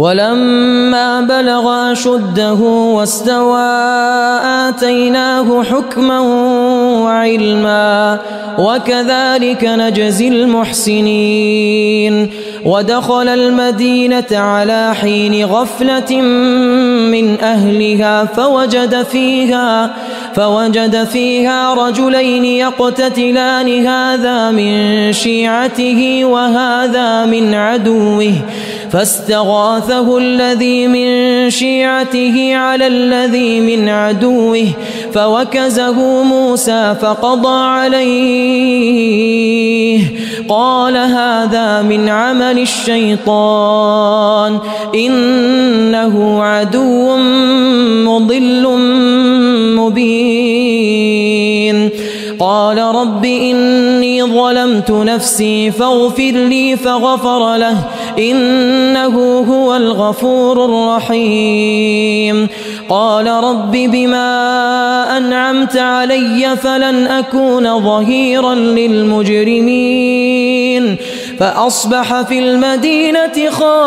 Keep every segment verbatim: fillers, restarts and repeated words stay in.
ولما بلغ أشده واستوى آتيناه حكما وعلما وكذلك نجزي المحسنين ودخل المدينة على حين غفلة من أهلها فوجد فيها فوجد فيها رجلين يقتتلان هذا من شيعته وهذا من عدوه فاستغاثه الذي من شيعته على الذي من عدوه فوكزه موسى فقضى عليه قال هذا من عمل الشيطان إنه عدو مضل مبين قال رب إني ظلمت نفسي فاغفر لي فغفر له إنه هو الغفور الرحيم قال رب بما أنعمت علي فلن أكون ظهيرا للمجرمين فأصبح في المدينة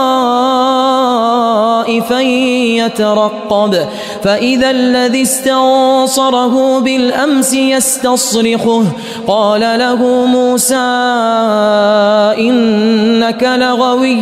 خائفا يترقب فإذا الذي استنصره بالأمس يستصرخه قال له موسى إنك لغوي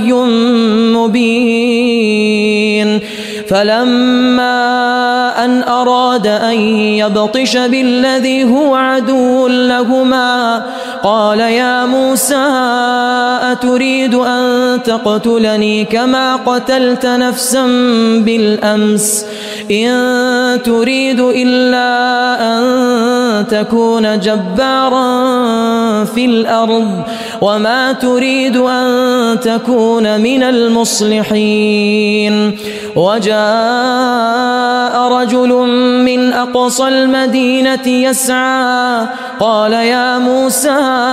مبين فلما أن أراد أن يبطش بالذي هو عدو لهما قال يا موسى أتريد أن تقتلني كما قتلت نفسا بالأمس إن تريد إلا أن تكون جبارا في الأرض وما تريد أن تكون من المصلحين وجاء رجل من أقصى المدينة يسعى قال يا موسى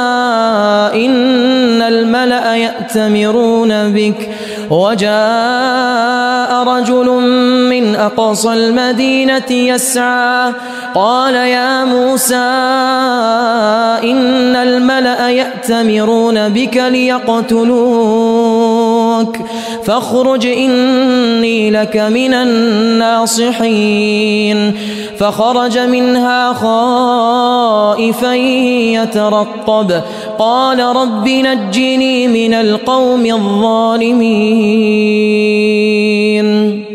إن الملأ يأتمرون بك وجاء رجل من أقصى المدينة يسعى قال يا موسى إن الملأ يأتمرون بك ليقتلوك فاخرج إني لك من الناصحين فخرج منها خائفا يترقب قال رب نجني من القوم الظالمين